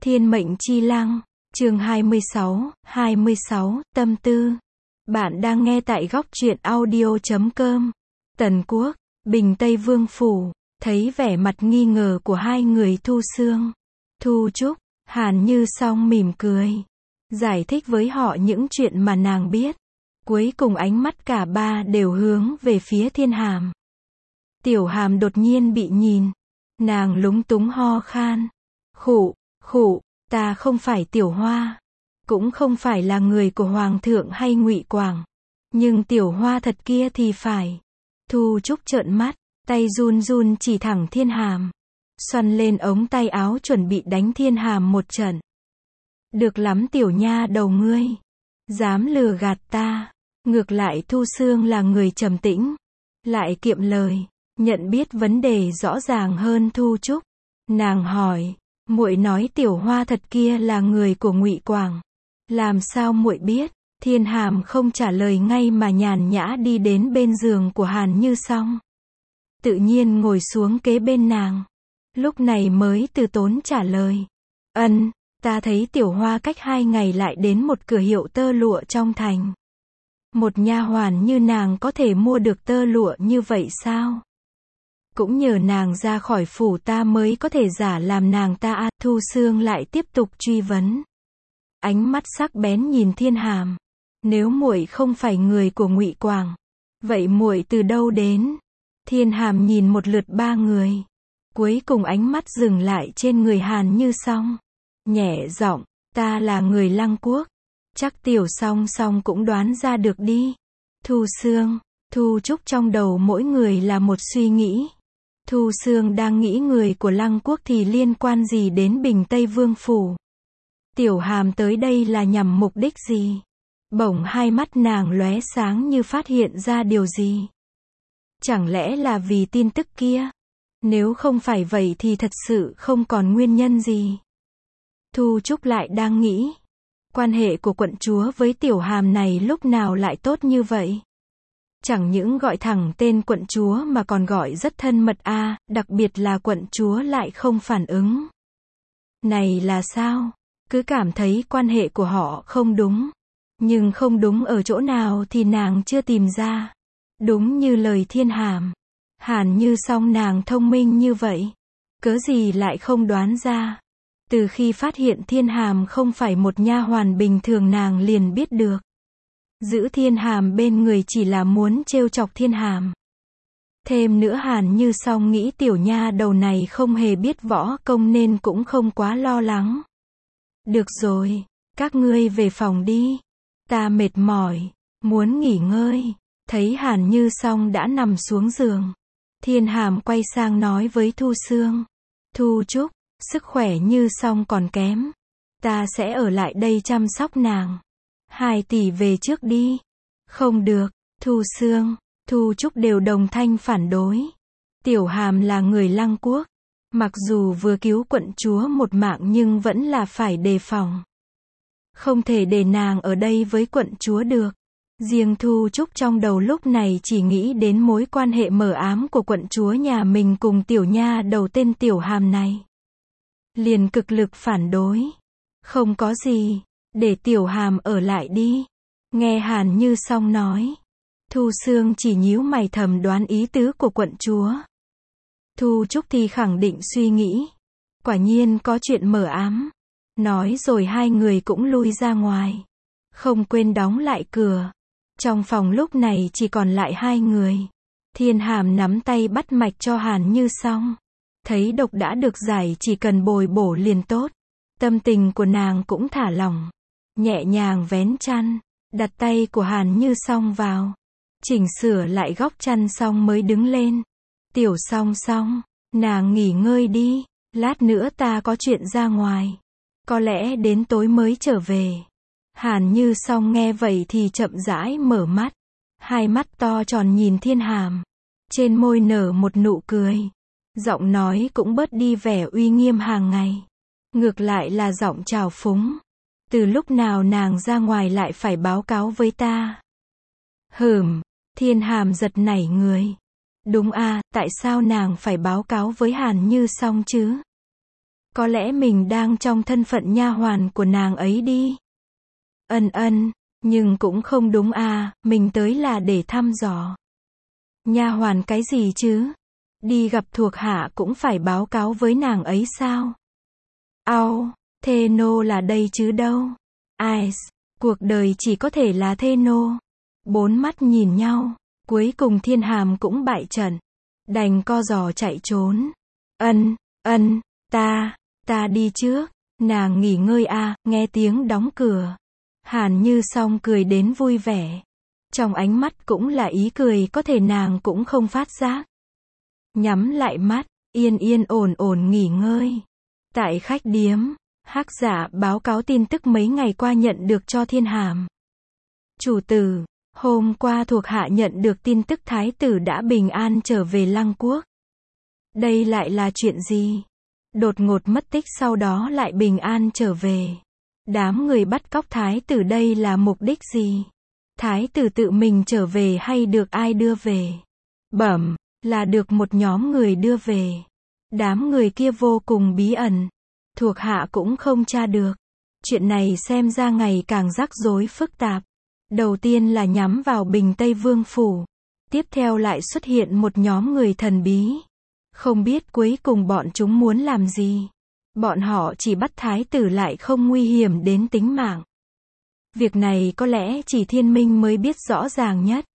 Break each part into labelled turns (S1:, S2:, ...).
S1: Thiên mệnh chi lăng, chương 26, tâm tư. Bạn đang nghe tại góc truyện audio.com. Tần Quốc, Bình Tây Vương Phủ, thấy vẻ mặt nghi ngờ của hai người Thu Xương, Thu Trúc, Hàn Như Song mỉm cười, giải thích với họ những chuyện mà nàng biết. Cuối cùng ánh mắt cả ba đều hướng về phía Thiên Hàm. Tiểu Hàm đột nhiên bị nhìn, nàng lúng túng ho khan. Khụ, ta không phải Tiểu Hoa, cũng không phải là người của Hoàng thượng hay Ngụy Quảng, nhưng Tiểu Hoa thật kia thì phải. Thu Trúc trợn mắt, tay run run chỉ thẳng Thiên Hàm, xoăn lên ống tay áo chuẩn bị đánh Thiên Hàm một trận. Được lắm tiểu nha đầu ngươi, dám lừa gạt ta. Ngược lại Thu Xương là người trầm tĩnh, lại kiệm lời, nhận biết vấn đề rõ ràng hơn Thu Trúc. Nàng hỏi, muội nói Tiểu Hoa thật kia là người của Ngụy Quảng, làm sao muội biết? Thiên Hàm không trả lời ngay mà nhàn nhã đi đến bên giường của Hàn Như Song, tự nhiên ngồi xuống kế bên nàng, lúc này mới từ tốn trả lời. Ta thấy Tiểu Hoa cách 2 ngày lại đến một cửa hiệu tơ lụa trong thành. Một nha hoàn như nàng có thể mua được tơ lụa như vậy sao? Cũng nhờ nàng ra khỏi phủ ta mới có thể giả làm nàng ta à. Thu Xương lại tiếp tục truy vấn, ánh mắt sắc bén nhìn Thiên Hàm. Nếu muội không phải người của Ngụy Quảng, vậy muội từ đâu đến? Thiên Hàm nhìn một lượt ba người, cuối cùng ánh mắt dừng lại trên người Hàn Như Song, nhẹ giọng, ta là người Lăng Quốc. Chắc Tiểu Song Song cũng đoán ra được đi. Thu Xương, Thu Trúc trong đầu mỗi người là một suy nghĩ. Thu Xương đang nghĩ người của Lăng Quốc thì liên quan gì đến Bình Tây Vương Phủ? Tiểu Hàm tới đây là nhằm mục đích gì? Bỗng hai mắt nàng lóe sáng như phát hiện ra điều gì. Chẳng lẽ là vì tin tức kia? Nếu không phải vậy thì thật sự không còn nguyên nhân gì. Thu Trúc lại đang nghĩ, quan hệ của quận chúa với Tiểu Hàm này lúc nào lại tốt như vậy? Chẳng những gọi thẳng tên quận chúa mà còn gọi rất thân mật a, đặc biệt là quận chúa lại không phản ứng. Này là sao? Cứ cảm thấy quan hệ của họ không đúng. Nhưng không đúng ở chỗ nào thì nàng chưa tìm ra. Đúng như lời Thiên Hàm, Hàn Như Song nàng thông minh như vậy, cớ gì lại không đoán ra? Từ khi phát hiện Thiên Hàm không phải một nha hoàn bình thường nàng liền biết được. Giữ Thiên Hàm bên người chỉ là muốn trêu chọc Thiên Hàm. Thêm nữa Hàn Như Song nghĩ tiểu nha đầu này không hề biết võ công nên cũng không quá lo lắng. Được rồi, các ngươi về phòng đi. Ta mệt mỏi, muốn nghỉ ngơi. Thấy Hàn Như Song đã nằm xuống giường, Thiên Hàm quay sang nói với Thu Xương, Thu Trúc, sức khỏe Như Song còn kém, ta sẽ ở lại đây chăm sóc nàng. 2 tỷ về trước đi. Không được, Thu Xương, Thu Trúc đều đồng thanh phản đối. Tiểu Hàm là người Lăng Quốc, mặc dù vừa cứu quận chúa một mạng nhưng vẫn là phải đề phòng. Không thể để nàng ở đây với quận chúa được. Riêng Thu Trúc trong đầu lúc này chỉ nghĩ đến mối quan hệ mờ ám của quận chúa nhà mình cùng tiểu nha đầu tên Tiểu Hàm này. Liền cực lực phản đối. Không có gì, để Tiểu Hàm ở lại đi. Nghe Hàn Như Song nói, Thu Xương chỉ nhíu mày thầm đoán ý tứ của quận chúa. Thu Trúc thì khẳng định suy nghĩ, quả nhiên có chuyện mờ ám. Nói rồi hai người cũng lui ra ngoài, không quên đóng lại cửa. Trong phòng lúc này chỉ còn lại 2 người. Thiên Hàm nắm tay bắt mạch cho Hàn Như Song, thấy độc đã được giải chỉ cần bồi bổ liền tốt. Tâm tình của nàng cũng thả lỏng, nhẹ nhàng vén chăn, đặt tay của Hàn Như Song vào, chỉnh sửa lại góc chăn xong mới đứng lên. Tiểu Song Song, nàng nghỉ ngơi đi, lát nữa ta có chuyện ra ngoài, có lẽ đến tối mới trở về. Hàn Như Song nghe vậy thì chậm rãi mở mắt, hai mắt to tròn nhìn Thiên Hàm, trên môi nở một nụ cười, giọng nói cũng bớt đi vẻ uy nghiêm hàng ngày, ngược lại là giọng trào phúng. Từ lúc nào nàng ra ngoài lại phải báo cáo với ta? Thiên Hàm giật nảy người. Đúng à, tại sao nàng phải báo cáo với Hàn Như Song chứ? Có lẽ mình đang trong thân phận nha hoàn của nàng ấy đi. Ân, nhưng cũng không đúng à, mình tới là để thăm dò. Nha hoàn cái gì chứ? Đi gặp thuộc hạ cũng phải báo cáo với nàng ấy sao? Ao, thê nô là đây chứ đâu. Ai, cuộc đời chỉ có thể là thê nô. Bốn mắt nhìn nhau, cuối cùng Thiên Hàm cũng bại trận. Đành co giò chạy trốn. Ân, ta đi trước. Nàng nghỉ ngơi à, nghe tiếng đóng cửa. Hàn Như Song cười đến vui vẻ. Trong ánh mắt cũng là ý cười có thể nàng cũng không phát giác. Nhắm lại mắt, yên ổn nghỉ ngơi. Tại khách điếm, Hắc Dạ báo cáo tin tức mấy ngày qua nhận được cho Thiên Hàm. Chủ tử, hôm qua thuộc hạ nhận được tin tức thái tử đã bình an trở về Lăng Quốc. Đây lại là chuyện gì? Đột ngột mất tích sau đó lại bình an trở về. Đám người bắt cóc thái tử đây là mục đích gì? Thái tử tự mình trở về hay được ai đưa về? Bẩm, là được một nhóm người đưa về. Đám người kia vô cùng bí ẩn. Thuộc hạ cũng không tra được. Chuyện này xem ra ngày càng rắc rối phức tạp. Đầu tiên là nhắm vào Bình Tây Vương Phủ. Tiếp theo lại xuất hiện một nhóm người thần bí. Không biết cuối cùng bọn chúng muốn làm gì. Bọn họ chỉ bắt thái tử lại không nguy hiểm đến tính mạng. Việc này có lẽ chỉ Thiên Minh mới biết rõ ràng nhất.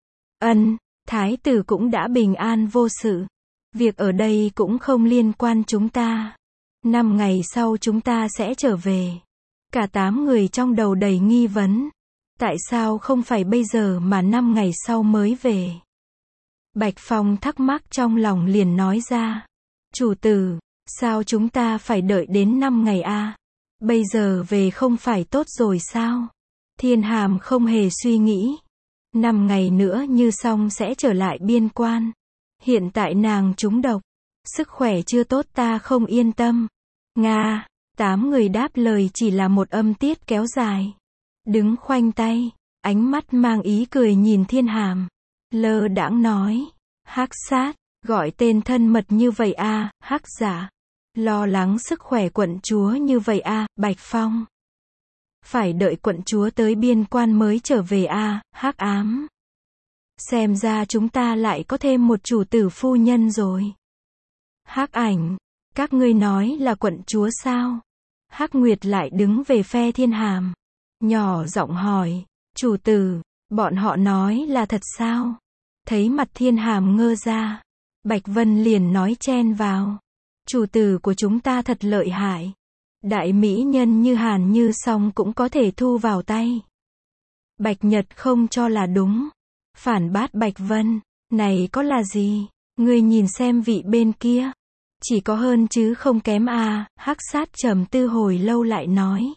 S1: Thái tử cũng đã bình an vô sự. Việc ở đây cũng không liên quan chúng ta. 5 ngày sau chúng ta sẽ trở về. Cả 8 người trong đầu đầy nghi vấn. Tại sao không phải bây giờ mà 5 ngày sau mới về? Bạch Phong thắc mắc trong lòng liền nói ra. Chủ tử, sao chúng ta phải đợi đến 5 ngày a? Bây giờ về không phải tốt rồi sao? Thiên Hàm không hề suy nghĩ. 5 ngày nữa Như Song sẽ trở lại biên quan. Hiện tại nàng trúng độc. Sức khỏe chưa tốt ta không yên tâm. Nga, 8 người đáp lời chỉ là một âm tiết kéo dài. Đứng khoanh tay, ánh mắt mang ý cười nhìn Thiên Hàm. Lơ đãng nói. Hắc Sát, gọi tên thân mật như vậy a, Hắc Dạ. Lo lắng sức khỏe quận chúa như vậy a, Bạch Phong. Phải đợi quận chúa tới biên quan mới trở về a, Hắc Ám. Xem ra chúng ta lại có thêm một chủ tử phu nhân rồi. Hắc Ảnh, các ngươi nói là quận chúa sao? Hắc Nguyệt lại đứng về phe Thiên Hàm. Nhỏ giọng hỏi, chủ tử, bọn họ nói là thật sao? Thấy mặt Thiên Hàm ngơ ra. Bạch Vân liền nói chen vào. Chủ tử của chúng ta thật lợi hại. Đại mỹ nhân như Hàn Như Song cũng có thể thu vào tay. Bạch Nhật không cho là đúng. Phản bác Bạch Vân. Này có là gì? Ngươi nhìn xem vị bên kia. Chỉ có hơn chứ không kém à, Hắc Sát trầm tư hồi lâu lại nói.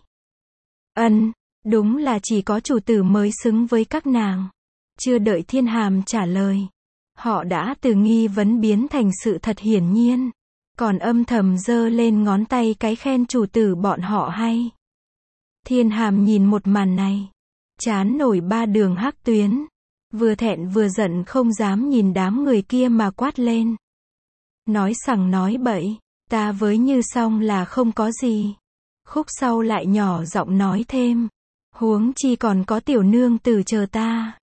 S1: Đúng là chỉ có chủ tử mới xứng với các nàng. Chưa đợi Thiên Hàm trả lời. Họ đã từ nghi vấn biến thành sự thật hiển nhiên. Còn âm thầm giơ lên ngón tay cái khen chủ tử bọn họ hay. Thiên Hàm nhìn một màn này. Trán nổi 3 đường hắc tuyến. Vừa thẹn vừa giận không dám nhìn đám người kia mà quát lên. Nói sằng nói bậy, ta với Như Song là không có gì. Khúc sau lại nhỏ giọng nói thêm. Huống chi còn có tiểu nương tử chờ ta.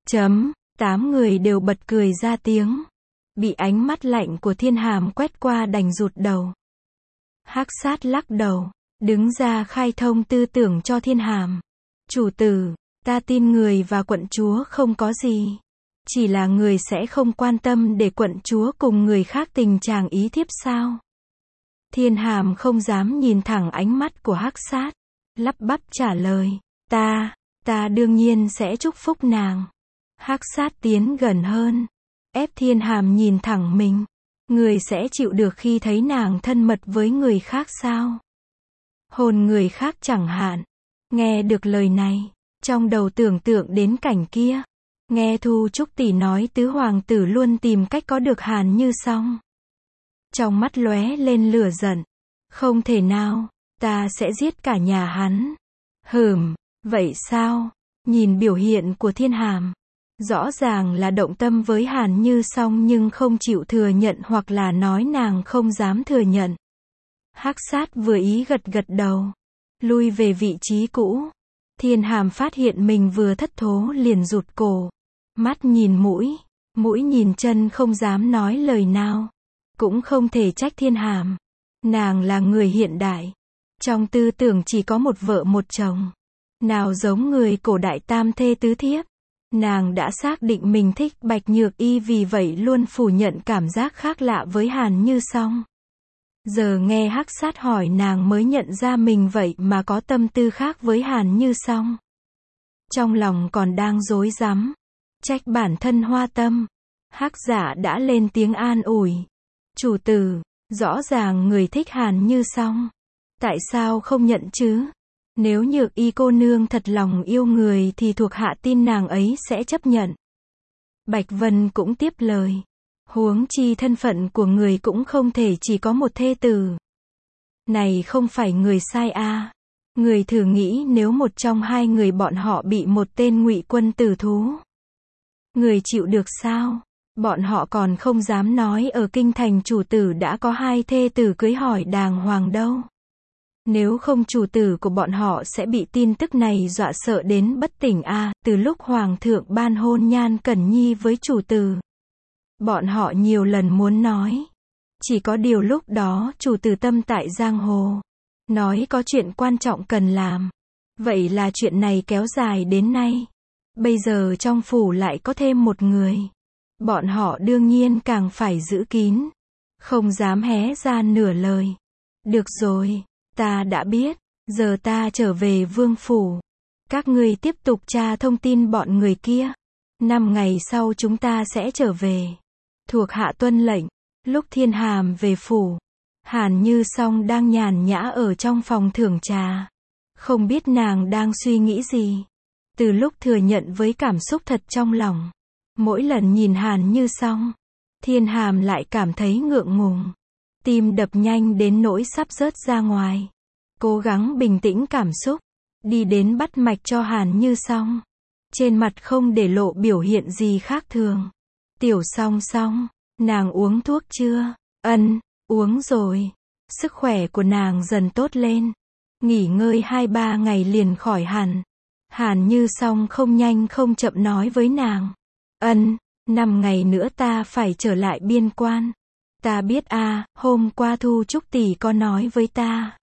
S1: 8 người đều bật cười ra tiếng. Bị ánh mắt lạnh của Thiên Hàm quét qua đành rụt đầu. Hắc Sát lắc đầu, đứng ra khai thông tư tưởng cho Thiên Hàm. Chủ tử, ta tin người và quận chúa không có gì. Chỉ là người sẽ không quan tâm để quận chúa cùng người khác tình trạng ý thiếp sao? Thiên Hàm không dám nhìn thẳng ánh mắt của Hắc Sát. Lắp bắp trả lời. Ta đương nhiên sẽ chúc phúc nàng. Hắc Sát tiến gần hơn. Ép Thiên Hàm nhìn thẳng mình. Người sẽ chịu được khi thấy nàng thân mật với người khác sao? Hôn người khác chẳng hạn. Nghe được lời này, trong đầu tưởng tượng đến cảnh kia. Nghe Thu Trúc tỷ nói tứ hoàng tử luôn tìm cách có được Hàn Như Song. Trong mắt lóe lên lửa giận. Không thể nào, ta sẽ giết cả nhà hắn. Vậy sao? Nhìn biểu hiện của Thiên Hàm. Rõ ràng là động tâm với Hàn Như Song nhưng không chịu thừa nhận hoặc là nói nàng không dám thừa nhận. Hắc sát vừa ý gật gật đầu. Lui về vị trí cũ. Thiên Hàm phát hiện mình vừa thất thố liền rụt cổ. Mắt nhìn mũi. Mũi nhìn chân không dám nói lời nào. Cũng không thể trách Thiên Hàm. Nàng là người hiện đại. Trong tư tưởng chỉ có một vợ một chồng. Nào giống người cổ đại tam thê tứ thiếp. Nàng đã xác định mình thích Bạch Nhược Y, vì vậy luôn phủ nhận cảm giác khác lạ với Hàn Như Song. Giờ nghe Hắc sát hỏi nàng mới nhận ra mình vậy mà có tâm tư khác với Hàn Như Song. Trong lòng còn đang rối rắm, trách bản thân hoa tâm. Hắc giả đã lên tiếng an ủi. Chủ tử, rõ ràng người thích Hàn Như Song. Tại sao không nhận chứ? Nếu Nhược Y cô nương thật lòng yêu người thì thuộc hạ tin nàng ấy sẽ chấp nhận. Bạch Vân cũng tiếp lời. Huống chi thân phận của người cũng không thể chỉ có một thê tử. Này không phải người sai à. Người thử nghĩ nếu một trong hai người bọn họ bị một tên Ngụy quân tử thú. Người chịu được sao? Bọn họ còn không dám nói ở kinh thành chủ tử đã có hai thê tử cưới hỏi đàng hoàng đâu. Nếu không chủ tử của bọn họ sẽ bị tin tức này dọa sợ đến bất tỉnh à. Từ lúc hoàng thượng ban hôn Nhan Cẩn Nhi với chủ tử, bọn họ nhiều lần muốn nói. Chỉ có điều lúc đó chủ tử tâm tại giang hồ. Nói có chuyện quan trọng cần làm. Vậy là chuyện này kéo dài đến nay. Bây giờ trong phủ lại có thêm một người. Bọn họ đương nhiên càng phải giữ kín. Không dám hé ra nửa lời. Được rồi, ta đã biết. Giờ ta trở về vương phủ. Các ngươi tiếp tục tra thông tin bọn người kia. 5 ngày sau chúng ta sẽ trở về. Thuộc hạ tuân lệnh. Lúc Thiên Hàm về phủ, Hàn Như Song đang nhàn nhã ở trong phòng thưởng trà. Không biết nàng đang suy nghĩ gì. Từ lúc thừa nhận với cảm xúc thật trong lòng, mỗi lần nhìn Hàn Như Song, Thiên Hàm lại cảm thấy ngượng ngùng. Tim đập nhanh đến nỗi sắp rớt ra ngoài. Cố gắng bình tĩnh cảm xúc, đi đến bắt mạch cho Hàn Như Song. Trên mặt không để lộ biểu hiện gì khác thường. Tiểu Song Song, nàng uống thuốc chưa? Ân, uống rồi. Sức khỏe của nàng dần tốt lên. Nghỉ ngơi 2-3 ngày liền khỏi hẳn. Hàn Như Song không nhanh không chậm nói với nàng. Ân, 5 ngày nữa ta phải trở lại biên quan. Ta biết à, hôm qua Thu Trúc tỷ có nói với ta.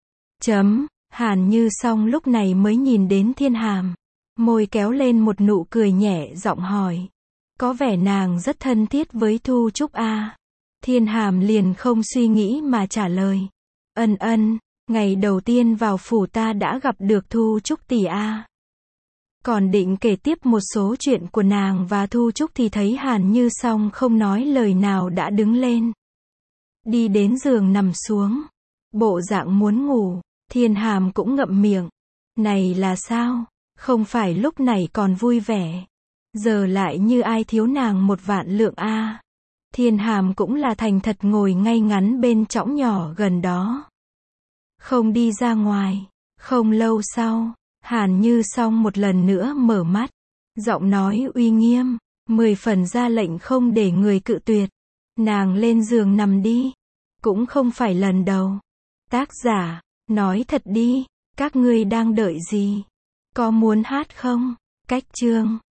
S1: Hàn Như Song lúc này mới nhìn đến Thiên Hàm. Môi kéo lên một nụ cười nhẹ giọng hỏi. Có vẻ nàng rất thân thiết với Thu Trúc à. Thiên Hàm liền không suy nghĩ mà trả lời. Ân, ngày đầu tiên vào phủ ta đã gặp được Thu Trúc tỷ à. Còn định kể tiếp một số chuyện của nàng và Thu Trúc thì thấy Hàn Như Song không nói lời nào đã đứng lên. Đi đến giường nằm xuống. Bộ dạng muốn ngủ. Thiên Hàm cũng ngậm miệng. Này là sao? Không phải lúc này còn vui vẻ. Giờ lại như ai thiếu nàng 1 vạn lượng a. Thiên Hàm cũng là thành thật ngồi ngay ngắn bên chõng nhỏ gần đó. Không đi ra ngoài. Không lâu sau, Hàn Như Song một lần nữa mở mắt. Giọng nói uy nghiêm, 10 phần ra lệnh không để người cự tuyệt. Nàng lên giường nằm đi. Cũng không phải lần đầu. Tác giả, nói thật đi, các ngươi đang đợi gì? Có muốn hát không? Cách chương